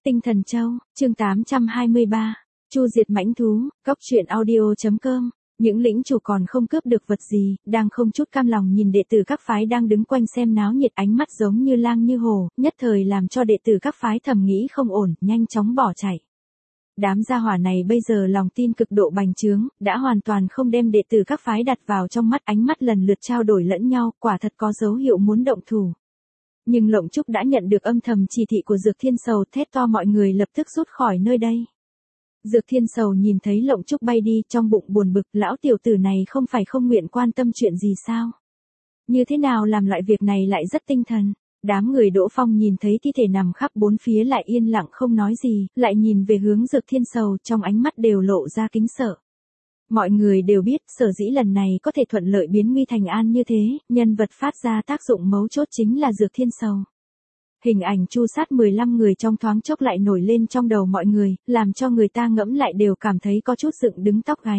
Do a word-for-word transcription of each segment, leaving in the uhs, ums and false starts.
Tinh Thần Châu, chương tám trăm hai mươi ba, Chu diệt mãnh thú, góc truyện audio.com. Những lĩnh chủ còn không cướp được vật gì, đang không chút cam lòng nhìn đệ tử các phái đang đứng quanh xem náo nhiệt, ánh mắt giống như lang như hổ, nhất thời làm cho đệ tử các phái thầm nghĩ không ổn, nhanh chóng bỏ chạy. Đám gia hỏa này bây giờ lòng tin cực độ bành trướng, đã hoàn toàn không đem đệ tử các phái đặt vào trong mắt, ánh mắt lần lượt trao đổi lẫn nhau, quả thật có dấu hiệu muốn động thủ. Nhưng Lộng Trúc đã nhận được âm thầm chỉ thị của Dược Thiên Sầu, thét to mọi người lập tức rút khỏi nơi đây. Dược Thiên Sầu nhìn thấy Lộng Trúc bay đi, trong bụng buồn bực, lão tiểu tử này không phải không nguyện quan tâm chuyện gì sao? Như thế nào làm loại việc này lại rất tinh thần? Đám người Đỗ Phong nhìn thấy thi thể nằm khắp bốn phía lại yên lặng không nói gì, lại nhìn về hướng Dược Thiên Sầu, trong ánh mắt đều lộ ra kính sợ. Mọi người đều biết, sở dĩ lần này có thể thuận lợi biến nguy thành an như thế, nhân vật phát ra tác dụng mấu chốt chính là Dược Thiên Sầu. Hình ảnh chu sát mười lăm người trong thoáng chốc lại nổi lên trong đầu mọi người, làm cho người ta ngẫm lại đều cảm thấy có chút dựng đứng tóc gáy.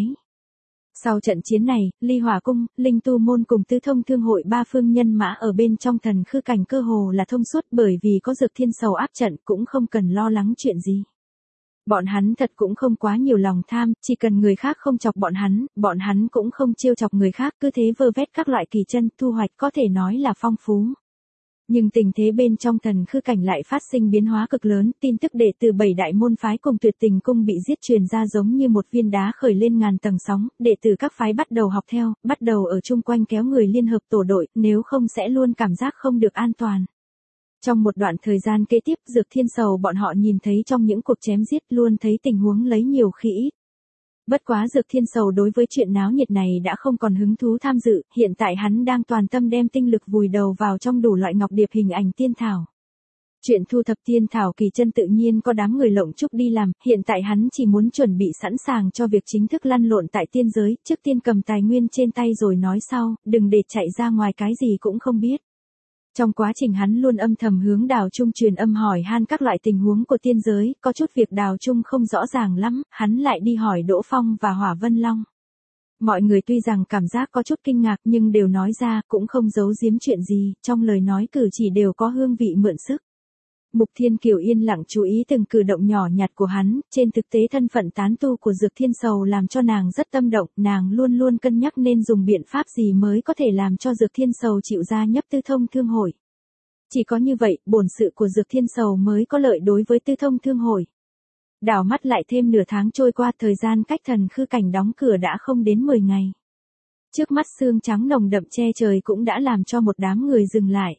Sau trận chiến này, Ly Hỏa Cung, Linh Tu Môn cùng Tư Thông Thương hội ba phương nhân mã ở bên trong thần khư cảnh cơ hồ là thông suốt, bởi vì có Dược Thiên Sầu áp trận cũng không cần lo lắng chuyện gì. Bọn hắn thật cũng không quá nhiều lòng tham, chỉ cần người khác không chọc bọn hắn, bọn hắn cũng không trêu chọc người khác, cứ thế vơ vét các loại kỳ chân, thu hoạch có thể nói là phong phú. Nhưng tình thế bên trong thần khư cảnh lại phát sinh biến hóa cực lớn, tin tức đệ tử bảy đại môn phái cùng Tuyệt Tình cung bị giết truyền ra giống như một viên đá khởi lên ngàn tầng sóng, đệ tử các phái bắt đầu học theo, bắt đầu ở chung quanh kéo người liên hợp tổ đội, nếu không sẽ luôn cảm giác không được an toàn. Trong một đoạn thời gian kế tiếp, Dược Thiên Sầu bọn họ nhìn thấy trong những cuộc chém giết luôn thấy tình huống lấy nhiều khi ít. Bất quá Dược Thiên Sầu đối với chuyện náo nhiệt này đã không còn hứng thú tham dự, hiện tại hắn đang toàn tâm đem tinh lực vùi đầu vào trong đủ loại ngọc điệp hình ảnh tiên thảo. Chuyện thu thập tiên thảo kỳ chân tự nhiên có đám người Lộng Trúc đi làm, hiện tại hắn chỉ muốn chuẩn bị sẵn sàng cho việc chính thức lăn lộn tại tiên giới, trước tiên cầm tài nguyên trên tay rồi nói sau, đừng để chạy ra ngoài cái gì cũng không biết. Trong quá trình hắn luôn âm thầm hướng Đào Trung truyền âm hỏi han các loại tình huống của tiên giới, có chút việc Đào Trung không rõ ràng lắm, hắn lại đi hỏi Đỗ Phong và Hỏa Vân Long. Mọi người tuy rằng cảm giác có chút kinh ngạc nhưng đều nói ra, cũng không giấu giếm chuyện gì, trong lời nói cử chỉ đều có hương vị mượn sức. Mục Thiên Kiều yên lặng chú ý từng cử động nhỏ nhặt của hắn, trên thực tế thân phận tán tu của Dược Thiên Sầu làm cho nàng rất tâm động, nàng luôn luôn cân nhắc nên dùng biện pháp gì mới có thể làm cho Dược Thiên Sầu chịu gia nhập Tư Thông Thương hội. Chỉ có như vậy, bổn sự của Dược Thiên Sầu mới có lợi đối với Tư Thông Thương hội. Đảo mắt lại thêm nửa tháng trôi qua, thời gian cách thần khư cảnh đóng cửa đã không đến mười ngày. Trước mắt sương trắng nồng đậm che trời cũng đã làm cho một đám người dừng lại.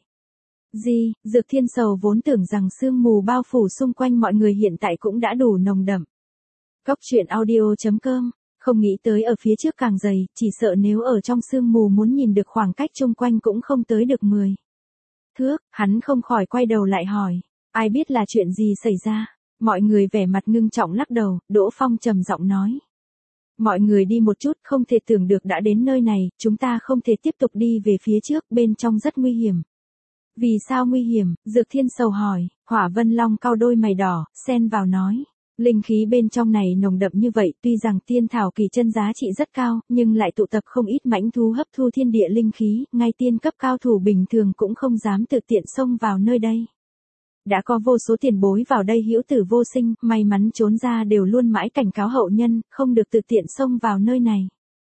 Gì, Dược Thiên Sầu vốn tưởng rằng sương mù bao phủ xung quanh mọi người hiện tại cũng đã đủ nồng đậm. Góc truyện audio.com, không nghĩ tới ở phía trước càng dày, chỉ sợ nếu ở trong sương mù muốn nhìn được khoảng cách chung quanh cũng không tới được mười thước, hắn không khỏi quay đầu lại hỏi, ai biết là chuyện gì xảy ra? Mọi người vẻ mặt ngưng trọng lắc đầu, Đỗ Phong trầm giọng nói. Mọi người đi một chút, không thể tưởng được đã đến nơi này, chúng ta không thể tiếp tục đi về phía trước, bên trong rất nguy hiểm. Vì sao nguy hiểm? Dược Thiên Sầu hỏi. Hỏa Vân Long cau đôi mày đỏ, xen vào nói. Linh khí bên trong này nồng đậm như vậy, tuy rằng tiên thảo kỳ chân giá trị rất cao, nhưng lại tụ tập không ít mãnh thú hấp thu thiên địa linh khí, ngay tiên cấp cao thủ bình thường cũng không dám tự tiện xông vào nơi đây. Đã có vô số tiền bối vào đây hữu tử vô sinh, may mắn trốn ra đều luôn mãi cảnh cáo hậu nhân, không được tự tiện xông vào nơi này.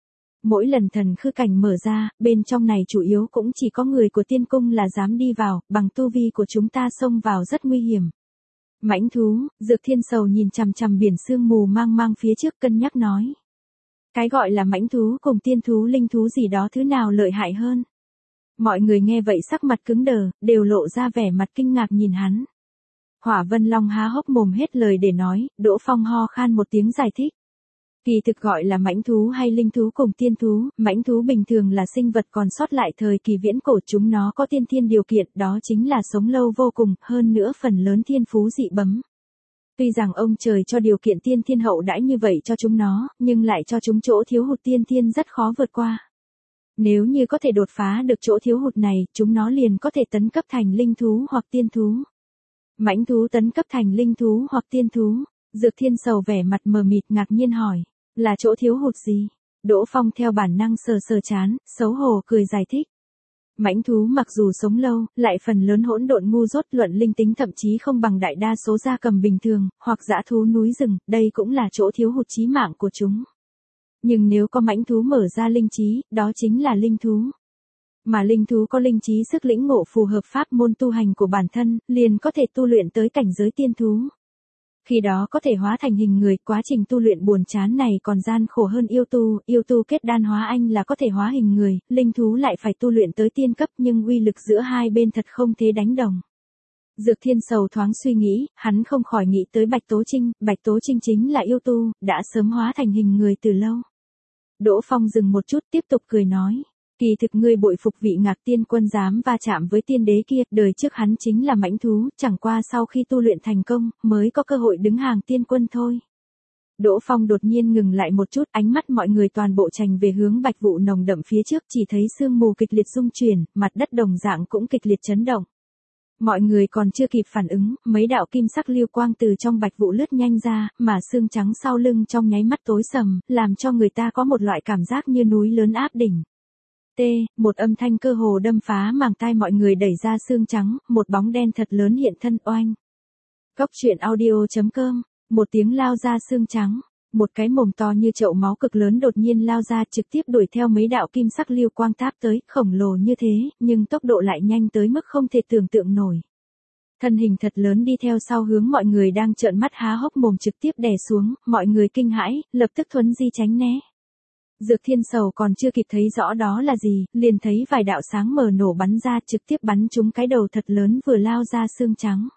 Mỗi lần thần khư cảnh mở ra, bên trong này chủ yếu cũng chỉ có người của tiên cung là dám đi vào, bằng tu vi của chúng ta xông vào rất nguy hiểm. Mãnh thú, Dược Thiên Sầu nhìn chằm chằm biển sương mù mang mang phía trước cân nhắc nói. Cái gọi là mãnh thú cùng tiên thú linh thú gì đó thứ nào lợi hại hơn? Mọi người nghe vậy sắc mặt cứng đờ, đều lộ ra vẻ mặt kinh ngạc nhìn hắn. Hỏa Vân Long há hốc mồm hết lời để nói, Đỗ Phong ho khan một tiếng giải thích. Kỳ thực gọi là mãnh thú hay linh thú cùng tiên thú, mãnh thú bình thường là sinh vật còn sót lại thời kỳ viễn cổ, chúng nó có tiên thiên điều kiện, đó chính là sống lâu vô cùng, hơn nữa phần lớn thiên phú dị bẩm. Tuy rằng ông trời cho điều kiện tiên thiên hậu đãi như vậy cho chúng nó, nhưng lại cho chúng chỗ thiếu hụt tiên thiên rất khó vượt qua. Nếu như có thể đột phá được chỗ thiếu hụt này, chúng nó liền có thể tấn cấp thành linh thú hoặc tiên thú. Mãnh thú tấn cấp thành linh thú hoặc tiên thú. Dược Thiên Sầu vẻ mặt mờ mịt ngạc nhiên hỏi. Là chỗ thiếu hụt gì? Đỗ Phong theo bản năng sờ sờ chán, xấu hổ cười giải thích. Mãnh thú mặc dù sống lâu, lại phần lớn hỗn độn ngu dốt, luận linh tính thậm chí không bằng đại đa số gia cầm bình thường, hoặc dã thú núi rừng, đây cũng là chỗ thiếu hụt chí mạng của chúng. Nhưng nếu có mãnh thú mở ra linh trí, đó chính là linh thú. Mà linh thú có linh trí sức lĩnh ngộ phù hợp pháp môn tu hành của bản thân, liền có thể tu luyện tới cảnh giới tiên thú. Khi đó có thể hóa thành hình người, quá trình tu luyện buồn chán này còn gian khổ hơn yêu tu, yêu tu kết đan hóa anh là có thể hóa hình người, linh thú lại phải tu luyện tới tiên cấp nhưng uy lực giữa hai bên thật không thể đánh đồng. Dược Thiên Sầu thoáng suy nghĩ, hắn không khỏi nghĩ tới Bạch Tố Trinh, Bạch Tố Trinh chính là yêu tu, đã sớm hóa thành hình người từ lâu. Đỗ Phong dừng một chút tiếp tục cười nói. Kỳ thực ngươi bội phục vị Ngạc Tiên Quân dám va chạm với tiên đế kia, đời trước hắn chính là mãnh thú, chẳng qua sau khi tu luyện thành công, mới có cơ hội đứng hàng tiên quân thôi. Đỗ Phong đột nhiên ngừng lại một chút, ánh mắt mọi người toàn bộ trành về hướng bạch vụ nồng đậm phía trước, chỉ thấy sương mù kịch liệt rung chuyển, mặt đất đồng dạng cũng kịch liệt chấn động. Mọi người còn chưa kịp phản ứng, mấy đạo kim sắc lưu quang từ trong bạch vụ lướt nhanh ra, mà xương trắng sau lưng trong nháy mắt tối sầm, làm cho người ta có một loại cảm giác như núi lớn áp đỉnh. T, một âm thanh cơ hồ đâm phá màng tai mọi người, đẩy ra xương trắng, một bóng đen thật lớn hiện thân oanh. Cốc truyện audio chấm com, một tiếng lao ra xương trắng, một cái mồm to như chậu máu cực lớn đột nhiên lao ra trực tiếp đuổi theo mấy đạo kim sắc lưu quang táp tới, khổng lồ như thế, nhưng tốc độ lại nhanh tới mức không thể tưởng tượng nổi. Thân hình thật lớn đi theo sau hướng mọi người đang trợn mắt há hốc mồm trực tiếp đè xuống, mọi người kinh hãi, lập tức thuấn di tránh né. Dược Thiên Sầu còn chưa kịp thấy rõ đó là gì, liền thấy vài đạo sáng mờ nổ bắn ra trực tiếp bắn trúng cái đầu thật lớn vừa lao ra xương trắng.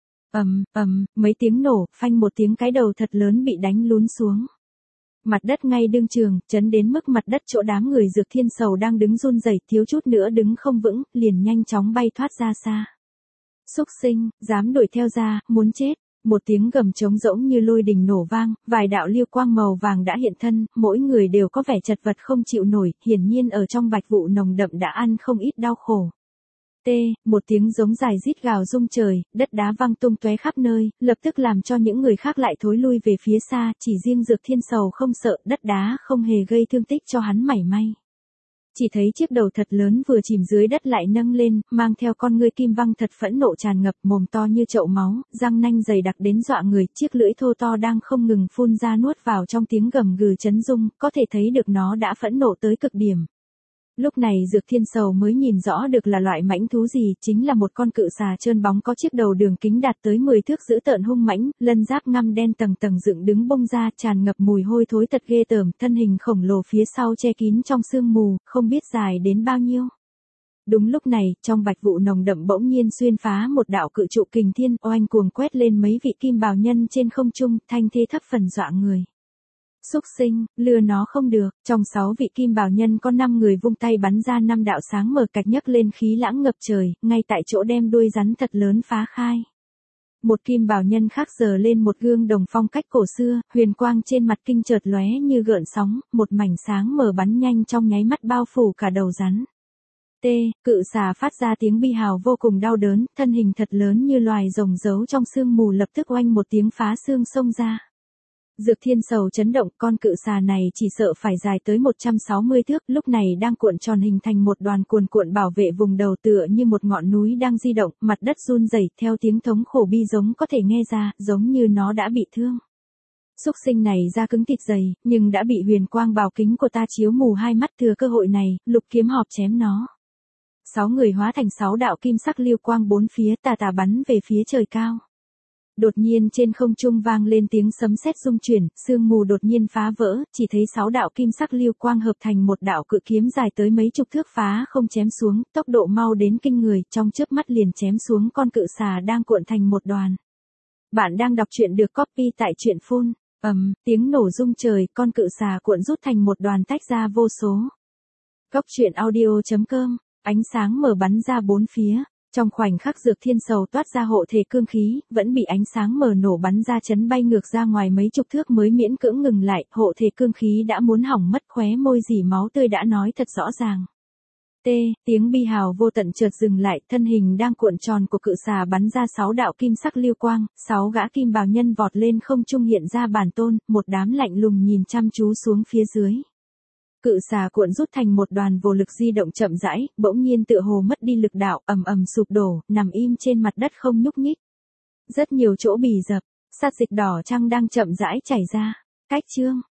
Ầm, ầm, mấy tiếng nổ, phanh một tiếng cái đầu thật lớn bị đánh lún xuống. Mặt đất ngay đương trường, chấn đến mức mặt đất chỗ đám người Dược Thiên Sầu đang đứng run rẩy, thiếu chút nữa đứng không vững, liền nhanh chóng bay thoát ra xa. Xúc sinh, dám đuổi theo ra, muốn chết. Một tiếng gầm trống rỗng như lôi đình nổ vang, vài đạo lưu quang màu vàng đã hiện thân, mỗi người đều có vẻ chật vật không chịu nổi, hiển nhiên ở trong bạch vụ nồng đậm đã ăn không ít đau khổ. T, một tiếng giống dài rít gào rung trời, đất đá văng tung tóe khắp nơi, lập tức làm cho những người khác lại thối lui về phía xa, chỉ riêng Dược Thiên Sầu không sợ, đất đá không hề gây thương tích cho hắn mảy may. Chỉ thấy chiếc đầu thật lớn vừa chìm dưới đất lại nâng lên, mang theo con ngươi kim văng thật phẫn nộ tràn ngập, mồm to như chậu máu, răng nanh dày đặc đến dọa người, chiếc lưỡi thô to đang không ngừng phun ra nuốt vào trong tiếng gầm gừ chấn rung, có thể thấy được nó đã phẫn nộ tới cực điểm. Lúc này Dược Thiên Sầu mới nhìn rõ được là loại mãnh thú gì, chính là một con cự xà trơn bóng có chiếc đầu đường kính đạt tới mười thước dữ tợn hung mãnh, lân giáp ngăm đen tầng tầng dựng đứng bông ra, tràn ngập mùi hôi thối thật ghê tởm, thân hình khổng lồ phía sau che kín trong sương mù, không biết dài đến bao nhiêu. Đúng lúc này, trong bạch vụ nồng đậm bỗng nhiên xuyên phá một đạo cự trụ kình thiên, oanh cuồng quét lên mấy vị kim bào nhân trên không trung, thanh thế thấp phần dọa người. Xúc sinh, lừa nó không được, trong sáu vị kim bào nhân có năm người vung tay bắn ra năm đạo sáng mờ cạch nhấc lên khí lãng ngập trời, ngay tại chỗ đem đuôi rắn thật lớn phá khai. Một kim bào nhân khác giơ lên một gương đồng phong cách cổ xưa, huyền quang trên mặt kinh chợt lóe như gợn sóng, một mảnh sáng mờ bắn nhanh trong nháy mắt bao phủ cả đầu rắn. T, cự xà phát ra tiếng bi hào vô cùng đau đớn, thân hình thật lớn như loài rồng giấu trong sương mù lập tức oanh một tiếng phá xương xông ra. Dược Thiên Sầu chấn động, con cự xà này chỉ sợ phải dài tới một trăm sáu mươi thước, lúc này đang cuộn tròn hình thành một đoàn cuồn cuộn bảo vệ vùng đầu tựa như một ngọn núi đang di động, mặt đất run rẩy theo tiếng thống khổ bi giống có thể nghe ra, giống như nó đã bị thương. Xúc sinh này da cứng thịt dày, nhưng đã bị huyền quang bảo kính của ta chiếu mù hai mắt, thừa cơ hội này, lục kiếm họp chém nó. Sáu người hóa thành sáu đạo kim sắc lưu quang bốn phía tà tà bắn về phía trời cao. Đột nhiên trên không trung vang lên tiếng sấm sét rung chuyển, sương mù đột nhiên phá vỡ, chỉ thấy sáu đạo kim sắc lưu quang hợp thành một đạo cự kiếm dài tới mấy chục thước phá không chém xuống, tốc độ mau đến kinh người, trong chớp mắt liền chém xuống con cự xà đang cuộn thành một đoàn. Bạn đang đọc truyện được copy tại truyện phun, ầm, tiếng nổ rung trời, con cự xà cuộn rút thành một đoàn tách ra vô số. Cốc truyện audio chấm com, ánh sáng mở bắn ra bốn phía. Trong khoảnh khắc Dược Thiên Sầu toát ra hộ thể cương khí, vẫn bị ánh sáng mờ nổ bắn ra chấn bay ngược ra ngoài mấy chục thước mới miễn cưỡng ngừng lại, hộ thể cương khí đã muốn hỏng mất, khóe môi dỉ máu tươi đã nói thật rõ ràng. T, tiếng bi hào vô tận chợt dừng lại, thân hình đang cuộn tròn của cự xà bắn ra sáu đạo kim sắc lưu quang, sáu gã kim bào nhân vọt lên không trung hiện ra bản tôn, một đám lạnh lùng nhìn chăm chú xuống phía dưới. Cự xà cuộn rút thành một đoàn vô lực di động chậm rãi, bỗng nhiên tựa hồ mất đi lực đạo, ầm ầm sụp đổ, nằm im trên mặt đất không nhúc nhích. Rất nhiều chỗ bì dập, sát dịch đỏ trăng đang chậm rãi chảy ra. Cách chương